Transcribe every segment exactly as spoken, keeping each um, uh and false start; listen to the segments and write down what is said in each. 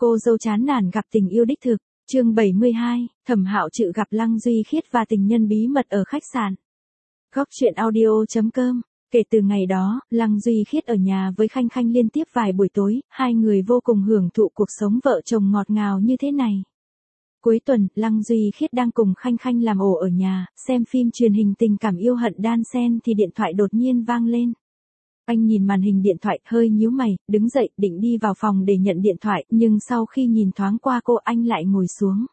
Cô dâu chán nản gặp tình yêu đích thực. Chương bảy mươi hai, Thẩm Hạo Trự gặp Lăng Duy Khiết và tình nhân bí mật ở khách sạn. Góc truyện audio chấm com. Kể từ ngày đó, Lăng Duy Khiết ở nhà với Khanh Khanh liên tiếp vài buổi tối, hai người vô cùng hưởng thụ cuộc sống vợ chồng ngọt ngào như thế này. Cuối tuần, Lăng Duy Khiết đang cùng Khanh Khanh làm ổ ở nhà, xem phim truyền hình tình cảm yêu hận đan xen thì điện thoại đột nhiên vang lên. Anh nhìn màn hình điện thoại hơi nhíu mày, đứng dậy định đi vào phòng để nhận điện thoại, nhưng sau khi nhìn thoáng qua cô anh lại ngồi xuống.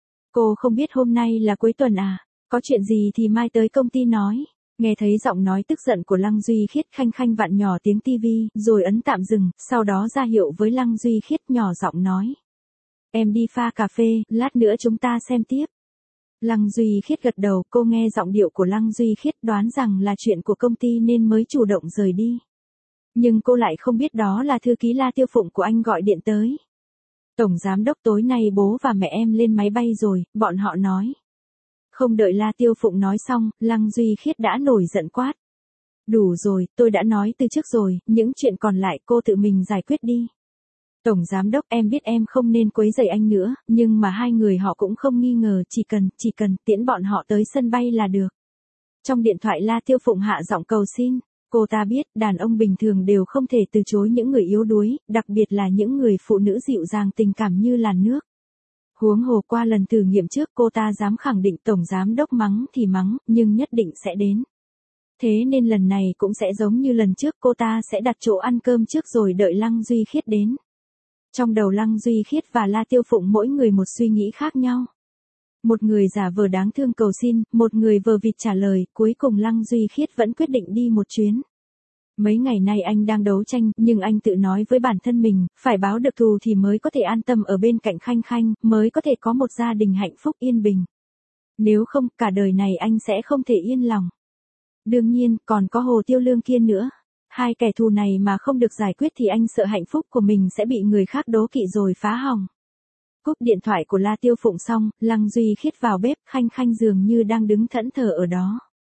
Cô không biết hôm nay là cuối tuần à, có chuyện gì thì mai tới công ty nói. Nghe thấy giọng nói tức giận của Lăng Duy Khiết, Khanh Khanh vặn nhỏ tiếng tivi, rồi ấn tạm dừng, sau đó ra hiệu với Lăng Duy Khiết nhỏ giọng nói. Em đi pha cà phê, lát nữa chúng ta xem tiếp. Lăng Duy Khiết gật đầu, cô nghe giọng điệu của Lăng Duy Khiết đoán rằng là chuyện của công ty nên mới chủ động rời đi. Nhưng cô lại không biết đó là thư ký La Tiêu Phụng của anh gọi điện tới. Tổng giám đốc tối nay bố và mẹ em lên máy bay rồi, bọn họ nói. Không đợi La Tiêu Phụng nói xong, Lăng Duy Khiết đã nổi giận quát. Đủ rồi, tôi đã nói từ trước rồi, những chuyện còn lại cô tự mình giải quyết đi. Tổng giám đốc, em biết em không nên quấy rầy anh nữa, nhưng mà hai người họ cũng không nghi ngờ, chỉ cần, chỉ cần tiễn bọn họ tới sân bay là được. Trong điện thoại La Tiêu Phụng hạ giọng cầu xin, cô ta biết đàn ông bình thường đều không thể từ chối những người yếu đuối, đặc biệt là những người phụ nữ dịu dàng tình cảm như làn nước. Huống hồ qua lần thử nghiệm trước cô ta dám khẳng định tổng giám đốc mắng thì mắng, nhưng nhất định sẽ đến. Thế nên lần này cũng sẽ giống như lần trước, cô ta sẽ đặt chỗ ăn cơm trước rồi đợi Lăng Duy Khiết đến. Trong đầu Lăng Duy Khiết và La Tiêu Phụng mỗi người một suy nghĩ khác nhau. Một người giả vờ đáng thương cầu xin, một người vờ vịt trả lời, cuối cùng Lăng Duy Khiết vẫn quyết định đi một chuyến. Mấy ngày nay anh đang đấu tranh, nhưng anh tự nói với bản thân mình, phải báo được thù thì mới có thể an tâm ở bên cạnh Khanh Khanh, mới có thể có một gia đình hạnh phúc yên bình. Nếu không, cả đời này anh sẽ không thể yên lòng. Đương nhiên, còn có Hồ Tiêu Lương kia nữa. Hai kẻ thù này mà không được giải quyết thì anh sợ hạnh phúc của mình sẽ bị người khác đố kỵ rồi phá hỏng. Cúp điện thoại của La Tiêu Phụng xong, Lăng Duy Khiết vào bếp, Khanh Khanh dường như đang đứng thẫn thờ ở đó.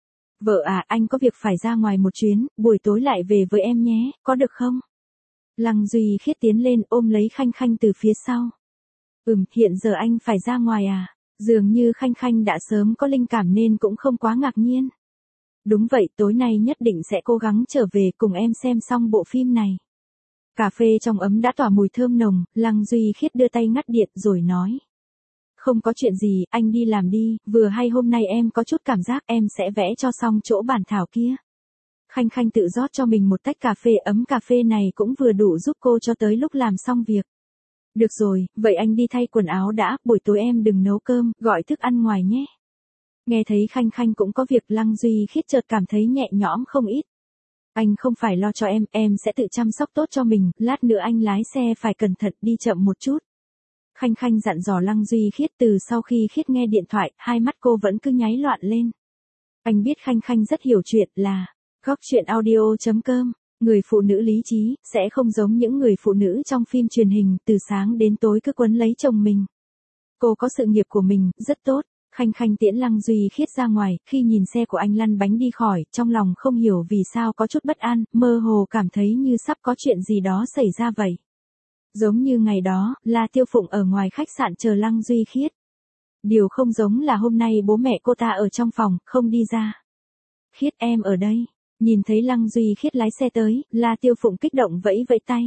Vợ à, anh có việc phải ra ngoài một chuyến, buổi tối lại về với em nhé, có được không? Lăng Duy Khiết tiến lên ôm lấy Khanh Khanh từ phía sau. Ừm, hiện giờ anh phải ra ngoài à? Dường như Khanh Khanh đã sớm có linh cảm nên cũng không quá ngạc nhiên. Đúng vậy, tối nay nhất định sẽ cố gắng trở về cùng em xem xong bộ phim này. Cà phê trong ấm đã tỏa mùi thơm nồng, Lăng Duy Khiết đưa tay ngắt điện rồi nói. Không có chuyện gì, anh đi làm đi, vừa hay hôm nay em có chút cảm giác em sẽ vẽ cho xong chỗ bản thảo kia. Khanh Khanh tự rót cho mình một tách cà phê, ấm cà phê này cũng vừa đủ giúp cô cho tới lúc làm xong việc. Được rồi, vậy anh đi thay quần áo đã, buổi tối em đừng nấu cơm, gọi thức ăn ngoài nhé. Nghe thấy Khanh Khanh cũng có việc, Lăng Duy Khiết chợt cảm thấy nhẹ nhõm không ít. Anh không phải lo cho em, em sẽ tự chăm sóc tốt cho mình, lát nữa anh lái xe phải cẩn thận, đi chậm một chút. Khanh Khanh dặn dò Lăng Duy Khiết. Từ sau khi Khiết nghe điện thoại, hai mắt cô vẫn cứ nháy loạn lên. Anh biết Khanh Khanh rất hiểu chuyện là, góc truyện audio chấm com, người phụ nữ lý trí, sẽ không giống những người phụ nữ trong phim truyền hình, từ sáng đến tối cứ quấn lấy chồng mình. Cô có sự nghiệp của mình, rất tốt. Khanh Khanh tiễn Lăng Duy Khiết ra ngoài, khi nhìn xe của anh lăn bánh đi khỏi, trong lòng không hiểu vì sao có chút bất an, mơ hồ cảm thấy như sắp có chuyện gì đó xảy ra vậy. Giống như ngày đó, La Tiêu Phụng ở ngoài khách sạn chờ Lăng Duy Khiết. Điều không giống là hôm nay bố mẹ cô ta ở trong phòng, không đi ra. Khiết, em ở đây. Nhìn thấy Lăng Duy Khiết lái xe tới, La Tiêu Phụng kích động vẫy vẫy tay.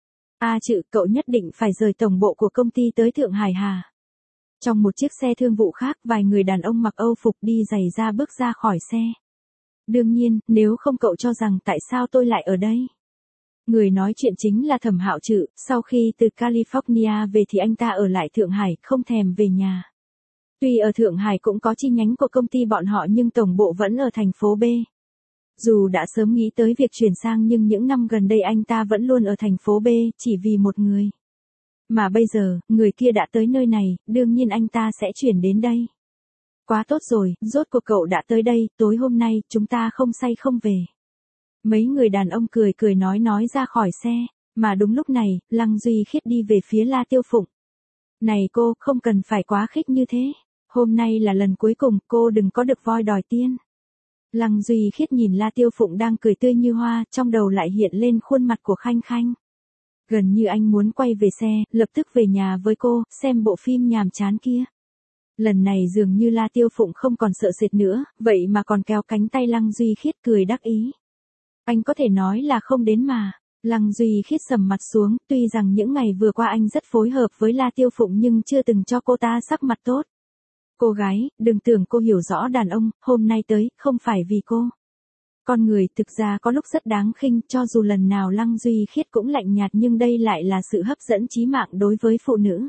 A Trự, cậu nhất định phải rời tổng bộ của công ty tới Thượng Hải hà? Trong một chiếc xe thương vụ khác, vài người đàn ông mặc Âu phục đi giày ra bước ra khỏi xe. Đương nhiên, nếu không cậu cho rằng tại sao tôi lại ở đây? Người nói chuyện chính là Thẩm Hạo Trự, sau khi từ California về thì anh ta ở lại Thượng Hải, không thèm về nhà. Tuy ở Thượng Hải cũng có chi nhánh của công ty bọn họ nhưng tổng bộ vẫn ở thành phố B. Dù đã sớm nghĩ tới việc chuyển sang nhưng những năm gần đây anh ta vẫn luôn ở thành phố B, chỉ vì một người. Mà bây giờ, người kia đã tới nơi này, đương nhiên anh ta sẽ chuyển đến đây. Quá tốt rồi, rốt cuộc cậu đã tới đây, tối hôm nay, chúng ta không say không về. Mấy người đàn ông cười cười nói nói ra khỏi xe, mà đúng lúc này, Lăng Duy Khiết đi về phía La Tiêu Phụng. Này cô, không cần phải quá khích như thế. Hôm nay là lần cuối cùng, cô đừng có được voi đòi tiên. Lăng Duy Khiết nhìn La Tiêu Phụng đang cười tươi như hoa, trong đầu lại hiện lên khuôn mặt của Khanh Khanh. Gần như anh muốn quay về xe, lập tức về nhà với cô, xem bộ phim nhàm chán kia. Lần này dường như La Tiêu Phụng không còn sợ sệt nữa, vậy mà còn kéo cánh tay Lăng Duy Khiết cười đắc ý. Anh có thể nói là không đến mà. Lăng Duy Khiết sầm mặt xuống, tuy rằng những ngày vừa qua anh rất phối hợp với La Tiêu Phụng nhưng chưa từng cho cô ta sắc mặt tốt. Cô gái, đừng tưởng cô hiểu rõ đàn ông, hôm nay tới, không phải vì cô. Con người thực ra có lúc rất đáng khinh, cho dù lần nào Lăng Duy Khiết cũng lạnh nhạt nhưng đây lại là sự hấp dẫn chí mạng đối với phụ nữ.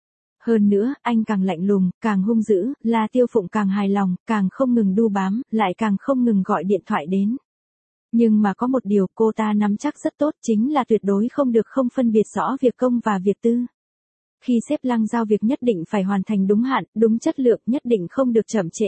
Hơn nữa, anh càng lạnh lùng, càng hung dữ, La Tiêu Phụng càng hài lòng, càng không ngừng đu bám, lại càng không ngừng gọi điện thoại đến. Nhưng mà có một điều cô ta nắm chắc rất tốt chính là tuyệt đối không được không phân biệt rõ việc công và việc tư. Khi xếp Lăng giao việc nhất định phải hoàn thành đúng hạn, đúng chất lượng, nhất định không được chậm trễ.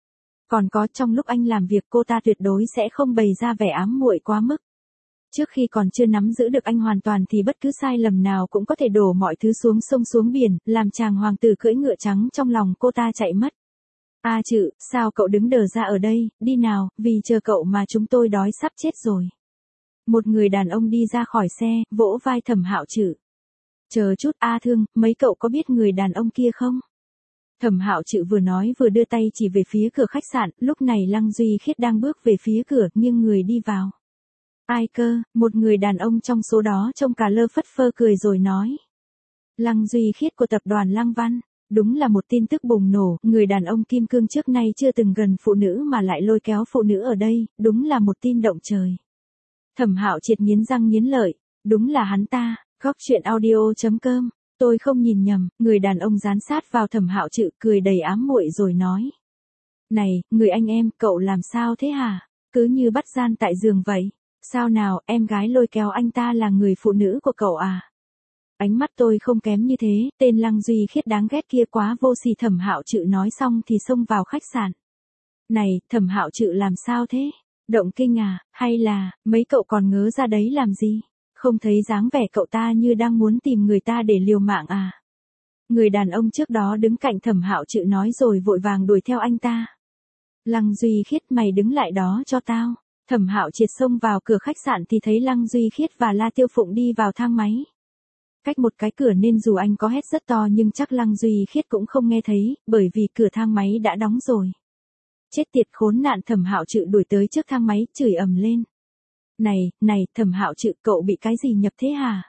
Còn có trong lúc anh làm việc cô ta tuyệt đối sẽ không bày ra vẻ ám muội quá mức. Trước khi còn chưa nắm giữ được anh hoàn toàn thì bất cứ sai lầm nào cũng có thể đổ mọi thứ xuống sông xuống biển, làm chàng hoàng tử cưỡi ngựa trắng trong lòng cô ta chạy mất. A à Trự, sao cậu đứng đờ ra ở đây, đi nào, vì chờ cậu mà chúng tôi đói sắp chết rồi. Một người đàn ông đi ra khỏi xe, vỗ vai Thẩm Hạo Trự. Chờ chút, A Thương, mấy cậu có biết người đàn ông kia không? Thẩm Hạo Trự vừa nói vừa đưa tay chỉ về phía cửa khách sạn, lúc này Lăng Duy Khiết đang bước về phía cửa, nhưng người đi vào. Ai cơ, một người đàn ông trong số đó trông cả lơ phất phơ cười rồi nói. Lăng Duy Khiết của tập đoàn Lăng Văn. Đúng là một tin tức bùng nổ, người đàn ông kim cương trước nay chưa từng gần phụ nữ mà lại lôi kéo phụ nữ ở đây, đúng là một tin động trời. Thẩm Hạo Triệt nghiến răng nghiến lợi, đúng là hắn ta, góc truyện audio chấm com, tôi không nhìn nhầm, người đàn ông dán sát vào Thẩm Hạo Trự cười đầy ám muội rồi nói. Này, người anh em, cậu làm sao thế hả? Cứ như bắt gian tại giường vậy. Sao nào, em gái lôi kéo anh ta là người phụ nữ của cậu à? Ánh mắt tôi không kém như thế, tên Lăng Duy Khiết đáng ghét kia quá vô sỉ. Thẩm Hạo Trự nói xong thì xông vào khách sạn. Này, Thẩm Hạo Trự làm sao thế? Động kinh à, hay là, mấy cậu còn ngớ ra đấy làm gì? Không thấy dáng vẻ cậu ta như đang muốn tìm người ta để liều mạng à? Người đàn ông trước đó đứng cạnh Thẩm Hạo Trự nói rồi vội vàng đuổi theo anh ta. Lăng Duy Khiết, mày đứng lại đó cho tao. Thẩm Hạo Triệt xông vào cửa khách sạn thì thấy Lăng Duy Khiết và La Tiêu Phụng đi vào thang máy. Cách một cái cửa nên dù anh có hét rất to nhưng chắc Lăng Duy Khiết cũng không nghe thấy, bởi vì cửa thang máy đã đóng rồi. Chết tiệt khốn nạn. Thẩm Hạo Trự đuổi tới trước thang máy, chửi ầm lên. Này, này, Thẩm Hạo Trự, cậu bị cái gì nhập thế hả?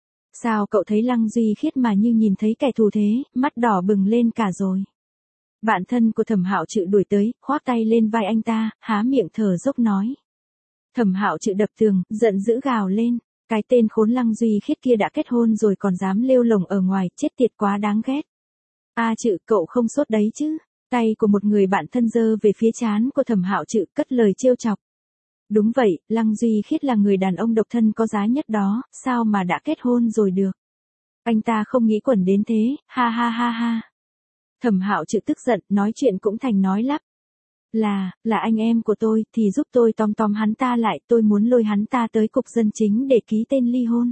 Sao cậu thấy Lăng Duy Khiết mà như nhìn thấy kẻ thù thế, mắt đỏ bừng lên cả rồi. Bạn thân của Thẩm Hạo Trự đuổi tới, khoác tay lên vai anh ta, há miệng thở dốc nói. Thẩm Hạo Trự đập tường, giận dữ gào lên. Cái tên khốn Lăng Duy Khiết kia đã kết hôn rồi còn dám lêu lồng ở ngoài, chết tiệt quá đáng ghét. A à Trự, cậu không sốt đấy chứ? Tay của một người bạn thân giơ về phía trán của Thẩm Hạo Trự, cất lời trêu chọc. Đúng vậy, Lăng Duy Khiết là người đàn ông độc thân có giá nhất đó, sao mà đã kết hôn rồi được? Anh ta không nghĩ quẩn đến thế, ha ha ha ha. Thẩm Hạo Trự tức giận, nói chuyện cũng thành nói lắp. Là, là anh em của tôi, thì giúp tôi tóm tóm hắn ta lại, tôi muốn lôi hắn ta tới cục dân chính để ký tên ly hôn.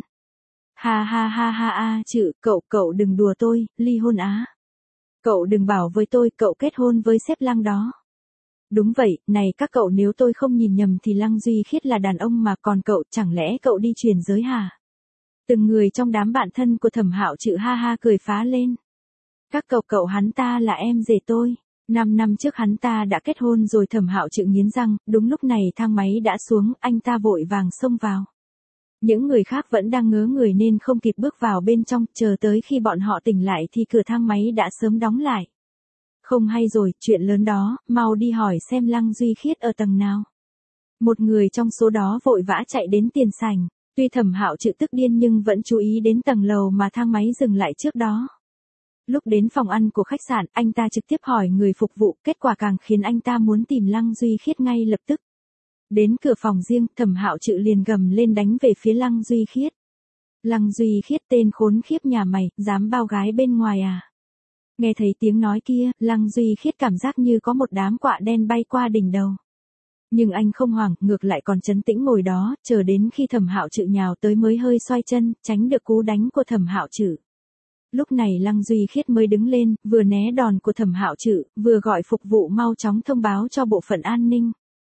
Ha ha ha ha a Trự, cậu, cậu đừng đùa tôi, ly hôn á. Cậu đừng bảo với tôi, cậu kết hôn với sếp Lăng đó. Đúng vậy, này các cậu, nếu tôi không nhìn nhầm thì Lăng Duy Khiết là đàn ông mà, còn cậu, chẳng lẽ cậu đi truyền giới hả? Từng người trong đám bạn thân của Thẩm Hạo Trự ha ha cười phá lên. Các cậu cậu, hắn ta là em rể tôi. Năm năm trước hắn ta đã kết hôn rồi. Thẩm Hạo Trự nghiến răng, đúng lúc này thang máy đã xuống, anh ta vội vàng xông vào. Những người khác vẫn đang ngớ người nên không kịp bước vào bên trong, chờ tới khi bọn họ tỉnh lại thì cửa thang máy đã sớm đóng lại. Không hay rồi, chuyện lớn đó, mau đi hỏi xem Lăng Duy Khiết ở tầng nào. Một người trong số đó vội vã chạy đến tiền sảnh, tuy Thẩm Hạo Trự tức điên nhưng vẫn chú ý đến tầng lầu mà thang máy dừng lại trước đó. Lúc đến phòng ăn của khách sạn, anh ta trực tiếp hỏi người phục vụ, kết quả càng khiến anh ta muốn tìm Lăng Duy Khiết ngay lập tức. Đến cửa phòng riêng, Thẩm Hạo Trự liền gầm lên đánh về phía Lăng Duy Khiết. Lăng Duy Khiết, tên khốn khiếp nhà mày, dám bao gái bên ngoài à? Nghe thấy tiếng nói kia, Lăng Duy Khiết cảm giác như có một đám quạ đen bay qua đỉnh đầu. Nhưng anh không hoảng, ngược lại còn trấn tĩnh ngồi đó, chờ đến khi Thẩm Hạo Trự nhào tới mới hơi xoay chân, tránh được cú đánh của Thẩm Hạo Trự. Lúc này Lăng Duy Khiết mới đứng lên, vừa né đòn của Thẩm Hạo Trự, vừa gọi phục vụ mau chóng thông báo cho bộ phận an ninh.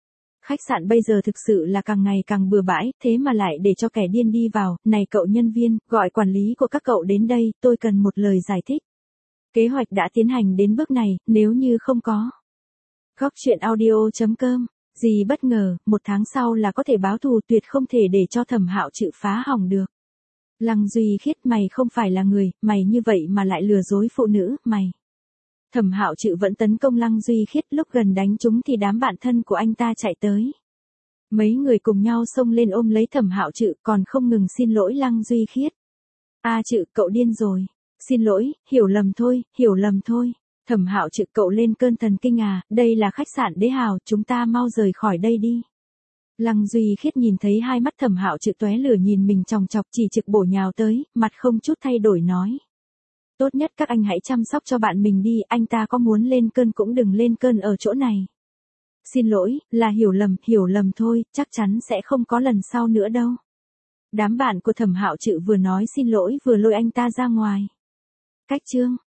Khách sạn bây giờ thực sự là càng ngày càng bừa bãi, thế mà lại để cho kẻ điên đi vào, này cậu nhân viên, gọi quản lý của các cậu đến đây, tôi cần một lời giải thích. Kế hoạch đã tiến hành đến bước này, nếu như không có. Góc chuyện audio chấm com, gì bất ngờ, một tháng sau là có thể báo thù, tuyệt không thể để cho Thẩm Hạo Trự phá hỏng được. Lăng Duy Khiết, mày không phải là người, mày như vậy mà lại lừa dối phụ nữ, mày. Thẩm Hạo Trự vẫn tấn công Lăng Duy Khiết, lúc gần đánh trúng thì đám bạn thân của anh ta chạy tới. Mấy người cùng nhau xông lên ôm lấy Thẩm Hạo Trự, còn không ngừng xin lỗi Lăng Duy Khiết. A Trự, cậu điên rồi. Xin lỗi, hiểu lầm thôi, hiểu lầm thôi. Thẩm Hạo Trự, cậu lên cơn thần kinh à, đây là khách sạn Đế Hào, chúng ta mau rời khỏi đây đi. Lăng Duy Khiết nhìn thấy hai mắt Thẩm Hạo Trự tóe lửa nhìn mình chòng chọc, chỉ trực bổ nhào tới, mặt không chút thay đổi nói. Tốt nhất các anh hãy chăm sóc cho bạn mình đi, anh ta có muốn lên cơn cũng đừng lên cơn ở chỗ này. Xin lỗi, là hiểu lầm, hiểu lầm thôi, chắc chắn sẽ không có lần sau nữa đâu. Đám bạn của Thẩm Hạo Trự vừa nói xin lỗi vừa lôi anh ta ra ngoài. Cách chương